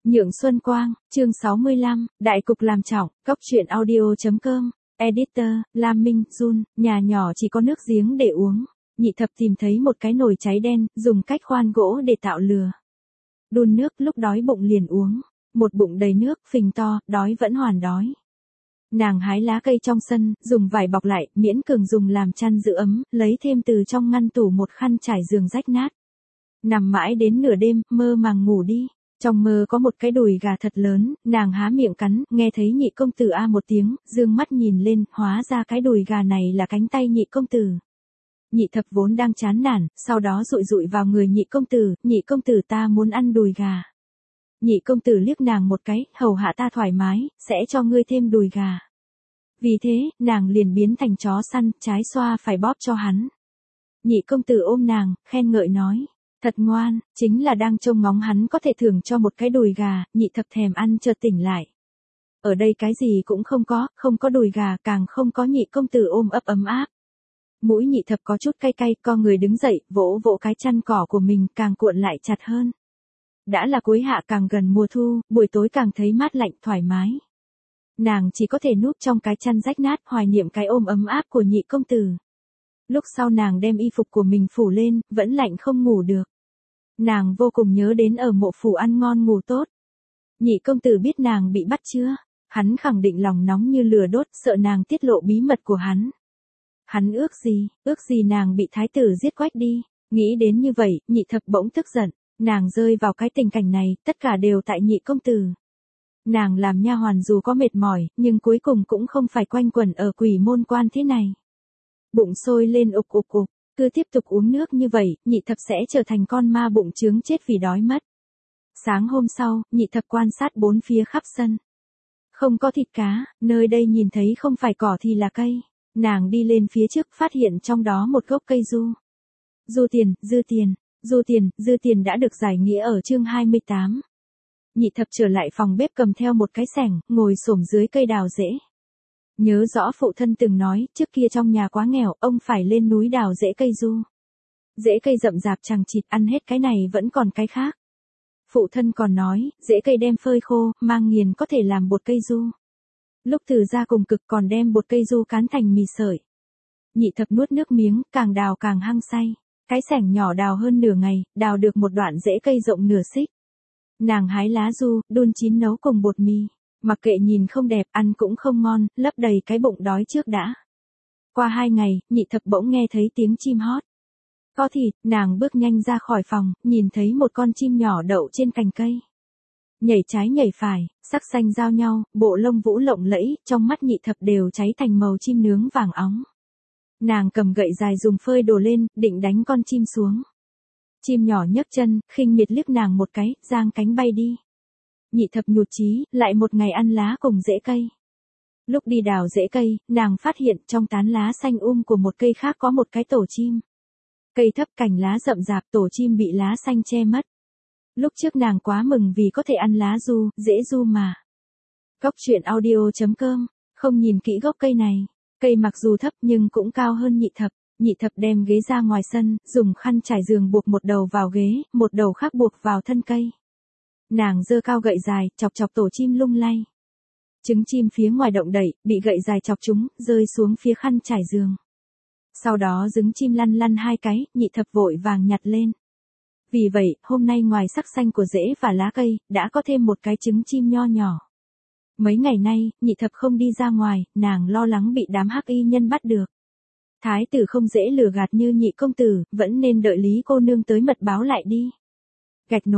Nhượng Xuân Quang, chương 65, Đại cục làm trọng, Cốc truyện audio.com, Editor, Lam Minh, Jun, nhà nhỏ chỉ có nước giếng để uống. Nhị thập tìm thấy một cái nồi cháy đen, dùng cách khoan gỗ để tạo lửa. Đun nước lúc đói bụng liền uống. Một bụng đầy nước, phình to, đói vẫn hoàn đói. Nàng hái lá cây trong sân, dùng vải bọc lại, miễn cường dùng làm chăn giữ ấm, lấy thêm từ trong ngăn tủ một khăn trải giường rách nát. Nằm mãi đến nửa đêm, mơ màng ngủ đi. Trong mơ có một cái đùi gà thật lớn, nàng há miệng cắn, nghe thấy nhị công tử a một tiếng, dương mắt nhìn lên, hóa ra cái đùi gà này là cánh tay nhị công tử. Nhị thập vốn đang chán nản, sau đó dụi dụi vào người nhị công tử ta muốn ăn đùi gà. Nhị công tử liếc nàng một cái, hầu hạ ta thoải mái, sẽ cho ngươi thêm đùi gà. Vì thế, nàng liền biến thành chó săn, trái xoa phải bóp cho hắn. Nhị công tử ôm nàng, khen ngợi nói. Thật ngoan, chính là đang trông ngóng hắn có thể thưởng cho một cái đùi gà, nhị thập thèm ăn chợt tỉnh lại. Ở đây cái gì cũng không có đùi gà, càng không có nhị công tử ôm ấp ấm áp. Mũi nhị thập có chút cay cay, co người đứng dậy, vỗ vỗ cái chăn cỏ của mình, càng cuộn lại chặt hơn. Đã là cuối hạ càng gần mùa thu, buổi tối càng thấy mát lạnh thoải mái. Nàng chỉ có thể núp trong cái chăn rách nát, hoài niệm cái ôm ấm áp của nhị công tử. Lúc sau nàng đem y phục của mình phủ lên, vẫn lạnh không ngủ được. Nàng vô cùng nhớ đến ở mộ phủ ăn ngon ngủ tốt. Nhị công tử biết nàng bị bắt chưa? Hắn khẳng định lòng nóng như lửa đốt, sợ nàng tiết lộ bí mật của hắn. Hắn ước gì nàng bị thái tử giết quách đi. Nghĩ đến như vậy, nhị thập bỗng tức giận. Nàng rơi vào cái tình cảnh này, tất cả đều tại nhị công tử. Nàng làm nha hoàn dù có mệt mỏi, nhưng cuối cùng cũng không phải quanh quẩn ở quỷ môn quan thế này. Bụng sôi lên ục ục ục, cứ tiếp tục uống nước như vậy, nhị thập sẽ trở thành con ma bụng chướng chết vì đói mất. Sáng hôm sau, nhị thập quan sát bốn phía khắp sân. Không có thịt cá, nơi đây nhìn thấy không phải cỏ thì là cây. Nàng đi lên phía trước phát hiện trong đó một gốc cây du. Dư tiền đã được giải nghĩa ở chương 28. Nhị thập trở lại phòng bếp cầm theo một cái xẻng, ngồi xổm dưới cây đào rễ. Nhớ rõ phụ thân từng nói, trước kia trong nhà quá nghèo, ông phải lên núi đào rễ cây du. Rễ cây rậm rạp chằng chịt, ăn hết cái này vẫn còn cái khác. Phụ thân còn nói, rễ cây đem phơi khô, mang nghiền có thể làm bột cây du. Lúc từ ra cùng cực còn đem bột cây du cán thành mì sợi. Nhị thập nuốt nước miếng, càng đào càng hăng say. Cái xẻng nhỏ đào hơn nửa ngày, đào được một đoạn rễ cây rộng nửa xích. Nàng hái lá du, đun chín nấu cùng bột mì. Mặc kệ nhìn không đẹp, ăn cũng không ngon, lấp đầy cái bụng đói trước đã. Qua 2 ngày, nhị thập bỗng nghe thấy tiếng chim hót. Có thịt, nàng bước nhanh ra khỏi phòng, nhìn thấy một con chim nhỏ đậu trên cành cây. Nhảy trái nhảy phải, sắc xanh giao nhau, bộ lông vũ lộng lẫy, trong mắt nhị thập đều cháy thành màu chim nướng vàng óng. Nàng cầm gậy dài dùng phơi đổ lên, định đánh con chim xuống. Chim nhỏ nhấc chân, khinh miệt liếc nàng một cái, giang cánh bay đi. Nhị thập nhụt chí, lại một ngày ăn lá cùng rễ cây. Lúc đi đào rễ cây, nàng phát hiện trong tán lá xanh của một cây khác có một cái tổ chim. Cây thấp cành lá rậm rạp, tổ chim bị lá xanh che mất. Lúc trước nàng quá mừng vì có thể ăn lá du, dễ du mà. Cốc truyện audio.com, không nhìn kỹ gốc cây này. Cây mặc dù thấp nhưng cũng cao hơn nhị thập. Nhị thập đem ghế ra ngoài sân, dùng khăn trải giường buộc một đầu vào ghế, một đầu khác buộc vào thân cây. Nàng giơ cao gậy dài, chọc chọc tổ chim lung lay. Trứng chim phía ngoài động đẩy, bị gậy dài chọc chúng, rơi xuống phía khăn trải giường. Sau đó trứng chim lăn lăn 2 cái, nhị thập vội vàng nhặt lên. Vì vậy, hôm nay ngoài sắc xanh của rễ và lá cây, đã có thêm một cái trứng chim nho nhỏ. Mấy ngày nay, nhị thập không đi ra ngoài, nàng lo lắng bị đám hắc y nhân bắt được. Thái tử không dễ lừa gạt như nhị công tử, vẫn nên đợi Lý cô nương tới mật báo lại đi. Gạch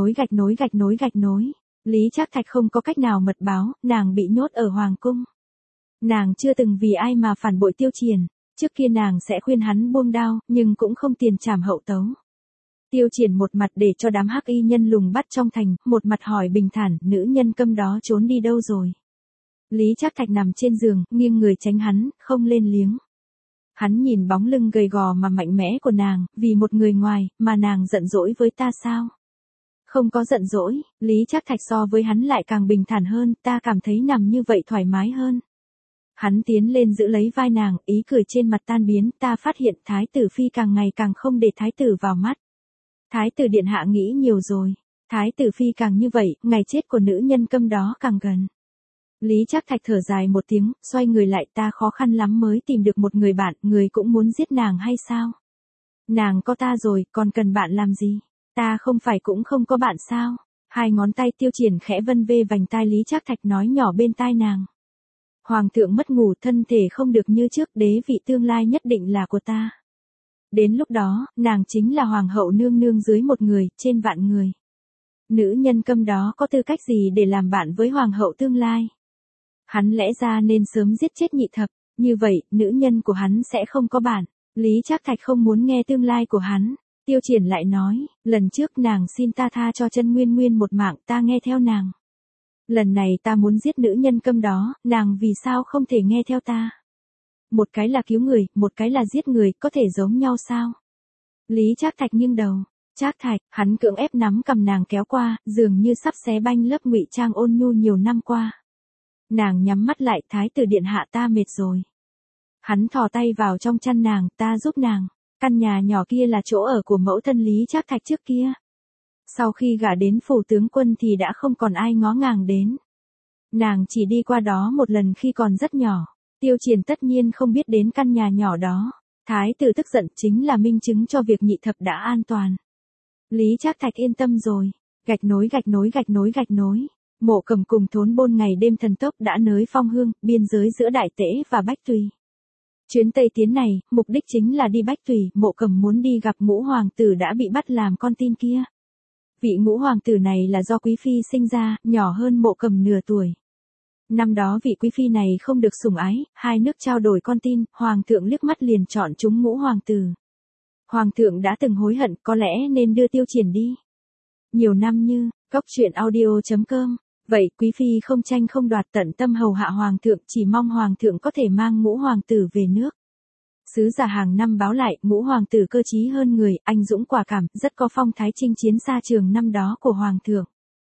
nối. Lý Trác Thạch không có cách nào mật báo, nàng bị nhốt ở hoàng cung. Nàng chưa từng vì ai mà phản bội Tiêu Triển, trước kia nàng sẽ khuyên hắn buông đao, nhưng cũng không tiền trảm hậu tấu. Tiêu Triển một mặt để cho đám hắc y nhân lùng bắt trong thành, một mặt hỏi bình thản, nữ nhân câm đó trốn đi đâu rồi. Lý Trác Thạch nằm trên giường, nghiêng người tránh hắn, không lên liếng. Hắn nhìn bóng lưng gầy gò mà mạnh mẽ của nàng, vì một người ngoài, mà nàng giận dỗi với ta sao? Không có giận dỗi, Lý Trác Thạch so với hắn lại càng bình thản hơn, ta cảm thấy nằm như vậy thoải mái hơn. Hắn tiến lên giữ lấy vai nàng, ý cười trên mặt tan biến, ta phát hiện thái tử phi càng ngày càng không để thái tử vào mắt. Thái tử điện hạ nghĩ nhiều rồi. Thái tử phi càng như vậy, ngày chết của nữ nhân câm đó càng gần. Lý Trác Thạch thở dài một tiếng, xoay người lại, ta khó khăn lắm mới tìm được một người bạn, người cũng muốn giết nàng hay sao? Nàng có ta rồi, còn cần bạn làm gì? Ta không phải cũng không có bạn sao? Hai ngón tay Tiêu Triển khẽ vân vê vành tai Lý Trác Thạch nói nhỏ bên tai nàng. Hoàng thượng mất ngủ, thân thể không được như trước, đế vị tương lai nhất định là của ta. Đến lúc đó, nàng chính là hoàng hậu nương nương dưới một người, trên vạn người. Nữ nhân câm đó có tư cách gì để làm bạn với hoàng hậu tương lai? Hắn lẽ ra nên sớm giết chết Nhị Thập, như vậy, nữ nhân của hắn sẽ không có bạn. Lý Trác Thạch không muốn nghe tương lai của hắn. Tiêu Triển lại nói, lần trước nàng xin ta tha cho Chân Nguyên Nguyên một mạng, ta nghe theo nàng. Lần này ta muốn giết nữ nhân câm đó, nàng vì sao không thể nghe theo ta? Một cái là cứu người, một cái là giết người, có thể giống nhau sao? Lý Trác Thạch nghiêng đầu. Trác Thạch, hắn cưỡng ép nắm cầm nàng kéo qua, dường như sắp xé banh lớp ngụy trang ôn nhu nhiều năm qua. Nàng nhắm mắt lại, thái tử điện hạ, ta mệt rồi. Hắn thò tay vào trong chăn nàng, ta giúp nàng. Căn nhà nhỏ kia là chỗ ở của mẫu thân Lý Trác Thạch trước kia. Sau khi gả đến phủ tướng quân thì đã không còn ai ngó ngàng đến. Nàng chỉ đi qua đó một lần khi còn rất nhỏ. Tiêu Triển tất nhiên không biết đến căn nhà nhỏ đó. Thái tử tức giận, chính là minh chứng cho việc Nhị Thập đã an toàn. Lý Trác Thạch yên tâm rồi. Gạch nối gạch nối gạch nối gạch nối. Mộ Cầm cùng Thốn Bôn ngày đêm thần tốc đã nới phong hương, biên giới giữa Đại Tễ và Bách Tùy. Chuyến Tây tiến này, mục đích chính là đi Bách Tùy, Mộ Cầm muốn đi gặp ngũ hoàng tử đã bị bắt làm con tin kia. Vị ngũ hoàng tử này là do Quý Phi sinh ra, nhỏ hơn Mộ Cầm nửa tuổi. Năm đó vị Quý Phi này không được sủng ái, hai nước trao đổi con tin, hoàng thượng liếc mắt liền chọn chúng ngũ hoàng tử. Hoàng thượng đã từng hối hận, có lẽ nên đưa Tiêu Triển đi. Nhiều năm như, coctruyện.audio.com. Vậy Quý Phi không tranh không đoạt, tận tâm hầu hạ hoàng thượng, chỉ mong hoàng thượng có thể mang ngũ hoàng tử về nước. Sứ giả hàng năm báo lại, ngũ hoàng tử cơ trí hơn người, anh dũng quả cảm, rất có phong thái chinh chiến xa trường năm đó của hoàng thượng.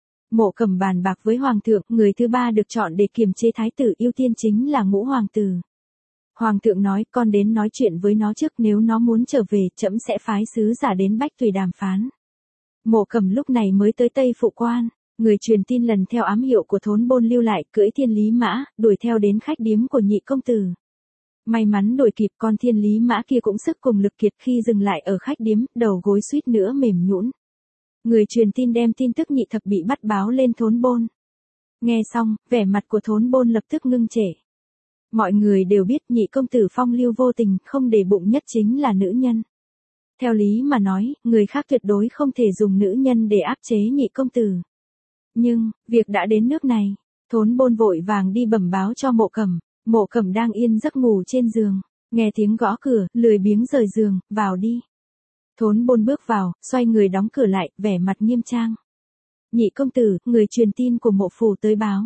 Mộ Cầm bàn bạc với hoàng thượng, người thứ ba được chọn để kiềm chế thái tử ưu tiên chính là ngũ hoàng tử. Hoàng thượng nói, con đến nói chuyện với nó trước, nếu nó muốn trở về, trẫm sẽ phái sứ giả đến Bách Tùy đàm phán. Mộ Cầm lúc này mới tới Tây Phụ Quan. Người truyền tin lần theo ám hiệu của Thốn Bôn lưu lại, cưỡi thiên lý mã, đuổi theo đến khách điếm của Nhị công tử. May mắn đuổi kịp, con thiên lý mã kia cũng sức cùng lực kiệt, khi dừng lại ở khách điếm, đầu gối suýt nữa mềm nhũn. Người truyền tin đem tin tức Nhị Thập bị bắt báo lên Thốn Bôn. Nghe xong, vẻ mặt của Thốn Bôn lập tức ngưng trệ. Mọi người đều biết Nhị công tử phong lưu vô tình, không để bụng nhất chính là nữ nhân. Theo lý mà nói, người khác tuyệt đối không thể dùng nữ nhân để áp chế Nhị công tử. Nhưng, việc đã đến nước này, Thốn Bôn vội vàng đi bẩm báo cho Mộ Cầm. Mộ Cầm đang yên giấc ngủ trên giường, nghe tiếng gõ cửa, lười biếng rời giường, vào đi. Thốn Bôn bước vào, xoay người đóng cửa lại, vẻ mặt nghiêm trang. Nhị công tử, người truyền tin của Mộ phủ tới báo.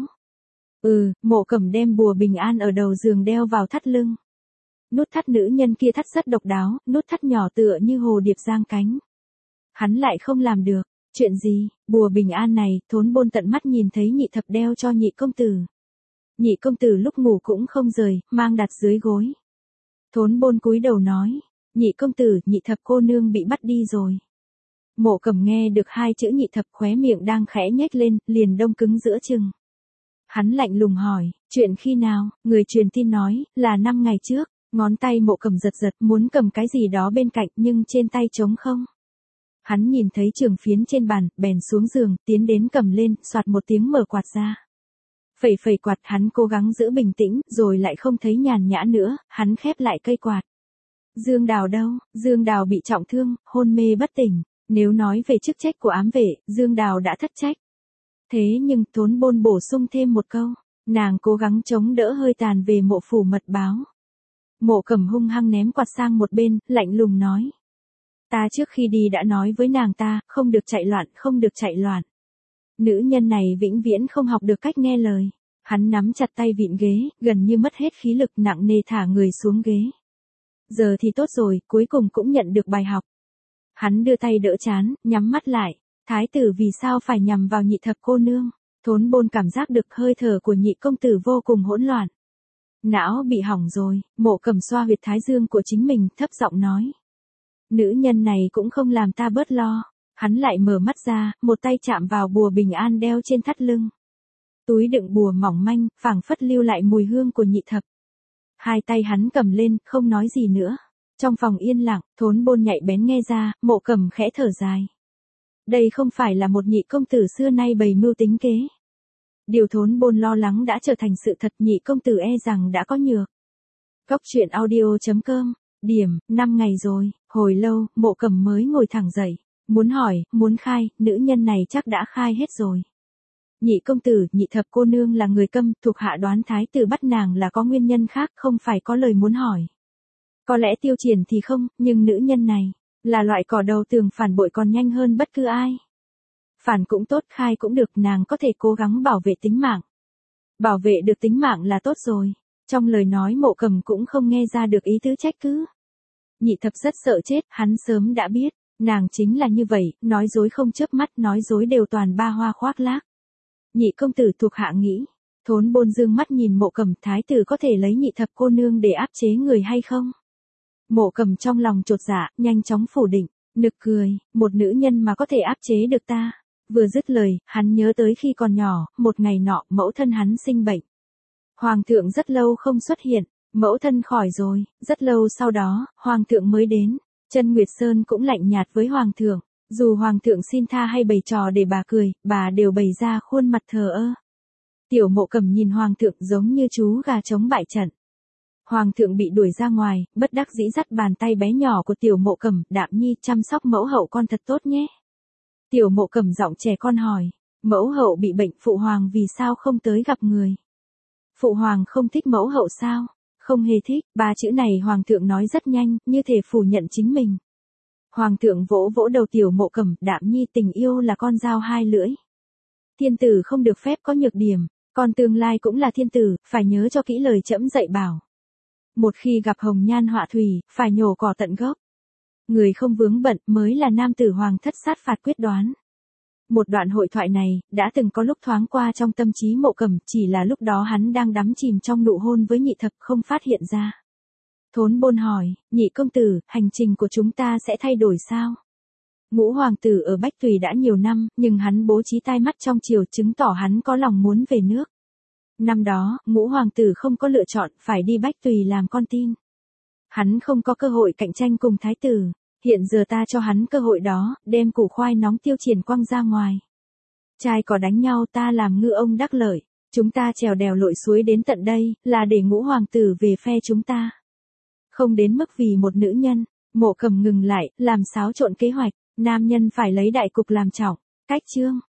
Mộ Cầm đem bùa bình an ở đầu giường đeo vào thắt lưng. Nút thắt nữ nhân kia thắt rất độc đáo, nút thắt nhỏ tựa như hồ điệp giang cánh. Hắn lại không làm được. Chuyện gì? Bùa bình an này, Thốn Bôn tận mắt nhìn thấy Nhị Thập đeo cho Nhị công tử. Nhị công tử lúc ngủ cũng không rời, mang đặt dưới gối. Thốn Bôn cúi đầu nói, Nhị công tử, Nhị Thập cô nương bị bắt đi rồi. Mộ Cầm nghe được hai chữ Nhị Thập, khóe miệng đang khẽ nhếch lên, liền đông cứng giữa chừng. Hắn lạnh lùng hỏi, chuyện khi nào? Người truyền tin nói, là 5 ngày trước. Ngón tay Mộ Cầm giật giật, muốn cầm cái gì đó bên cạnh, nhưng trên tay trống không. Hắn nhìn thấy trường phiến trên bàn, bèn xuống giường, tiến đến cầm lên, soạt một tiếng mở quạt ra. Phẩy phẩy quạt, hắn cố gắng giữ bình tĩnh, rồi lại không thấy nhàn nhã nữa, hắn khép lại cây quạt. Dương Đào đâu? Dương Đào bị trọng thương, hôn mê bất tỉnh. Nếu nói về chức trách của ám vệ, Dương Đào đã thất trách. Thế nhưng, Thốn Bôn bổ sung thêm một câu, nàng cố gắng chống đỡ hơi tàn về Mộ phủ mật báo. Mộ Cầm hung hăng ném quạt sang một bên, lạnh lùng nói. Ta trước khi đi đã nói với nàng ta, không được chạy loạn, không được chạy loạn. Nữ nhân này vĩnh viễn không học được cách nghe lời. Hắn nắm chặt tay vịn ghế, gần như mất hết khí lực, nặng nề thả người xuống ghế. Giờ thì tốt rồi, cuối cùng cũng nhận được bài học. Hắn đưa tay đỡ trán, nhắm mắt lại. Thái tử vì sao phải nhằm vào Nhị Thập cô nương? Thốn Bôn cảm giác được hơi thở của Nhị công tử vô cùng hỗn loạn. Não bị hỏng rồi. Mộ Cầm xoa huyệt thái dương của chính mình, thấp giọng nói. Nữ nhân này cũng không làm ta bớt lo. Hắn lại mở mắt ra, một tay chạm vào bùa bình an đeo trên thắt lưng. Túi đựng bùa mỏng manh, phảng phất lưu lại mùi hương của nhị thập. Hai tay hắn cầm lên, không nói gì nữa. Trong phòng yên lặng, Thốn Bôn nhạy bén nghe ra, Mộ Cầm khẽ thở dài. Đây không phải là một nhị công tử xưa nay bày mưu tính kế. Điều Thốn Bôn lo lắng đã trở thành sự thật, nhị công tử e rằng đã có nhược. Góc truyện audio.com, điểm, 5 ngày rồi, hồi lâu, Mộ Cầm mới ngồi thẳng dậy. Muốn hỏi, muốn khai, nữ nhân này chắc đã khai hết rồi. Nhị công tử, nhị thập cô nương là người Câm, thuộc hạ đoán thái tử bắt nàng là có nguyên nhân khác, không phải có lời muốn hỏi. Có lẽ Tiêu Triển thì không, nhưng nữ nhân này, là loại cỏ đầu tường phản bội còn nhanh hơn bất cứ ai. Phản cũng tốt, khai cũng được, nàng có thể cố gắng bảo vệ tính mạng. Bảo vệ được tính mạng là tốt rồi. Trong lời nói Mộ Cầm cũng không nghe ra được ý tứ trách cứ. Nhị thập rất sợ chết, hắn sớm đã biết, nàng chính là như vậy, nói dối không chớp mắt, nói dối đều toàn ba hoa khoác lác. Nhị công tử, thuộc hạ nghĩ. Thốn Bôn dương mắt nhìn Mộ Cầm, thái tử có thể lấy nhị thập cô nương để áp chế người hay không? Mộ Cầm trong lòng chột dạ, nhanh chóng phủ định, nực cười, một nữ nhân mà có thể áp chế được ta. Vừa dứt lời, hắn nhớ tới khi còn nhỏ, một ngày nọ, mẫu thân hắn sinh bệnh. Hoàng thượng rất lâu không xuất hiện, mẫu thân khỏi rồi, rất lâu sau đó, hoàng thượng mới đến. Chân Nguyệt Sơn cũng lạnh nhạt với hoàng thượng, dù hoàng thượng xin tha hay bày trò để bà cười, bà đều bày ra khuôn mặt thờ ơ. Tiểu Mộ Cầm nhìn hoàng thượng giống như chú gà chống bại trận. Hoàng thượng bị đuổi ra ngoài, bất đắc dĩ dắt bàn tay bé nhỏ của Tiểu Mộ Cầm, Đạm Nhi chăm sóc mẫu hậu con thật tốt nhé. Tiểu Mộ Cầm giọng trẻ con hỏi, mẫu hậu bị bệnh, phụ hoàng vì sao không tới gặp người? Phụ hoàng không thích mẫu hậu sao? Không hề thích, ba chữ này hoàng thượng nói rất nhanh, như thể phủ nhận chính mình. Hoàng thượng vỗ vỗ đầu Tiểu Mộ Cầm, Đạm Nhi, tình yêu là con dao hai lưỡi. Thiên tử không được phép có nhược điểm, con tương lai cũng là thiên tử, phải nhớ cho kỹ lời trẫm dạy bảo. Một khi gặp hồng nhan họa thủy, phải nhổ cỏ tận gốc. Người không vướng bận mới là nam tử hoàng thất sát phạt quyết đoán. Một đoạn hội thoại này, đã từng có lúc thoáng qua trong tâm trí Mộ Cầm, chỉ là lúc đó hắn đang đắm chìm trong nụ hôn với nhị thập không phát hiện ra. Thốn Bôn hỏi, nhị công tử, hành trình của chúng ta sẽ thay đổi sao? Ngũ hoàng tử ở Bách Tùy đã nhiều năm, nhưng hắn bố trí tai mắt trong triều chứng tỏ hắn có lòng muốn về nước. Năm đó, Ngũ hoàng tử không có lựa chọn, phải đi Bách Tùy làm con tin. Hắn không có cơ hội cạnh tranh cùng thái tử. Hiện giờ ta cho hắn cơ hội đó, đem củ khoai nóng Tiêu Triển quăng ra ngoài. Trai có đánh nhau, ta làm ngư ông đắc lợi. Chúng ta trèo đèo lội suối đến tận đây, là để Ngũ hoàng tử về phe chúng ta. Không đến mức vì một nữ nhân. Mộ Cầm ngừng lại, làm xáo trộn kế hoạch. Nam nhân phải lấy đại cục làm trọng. Cách chương.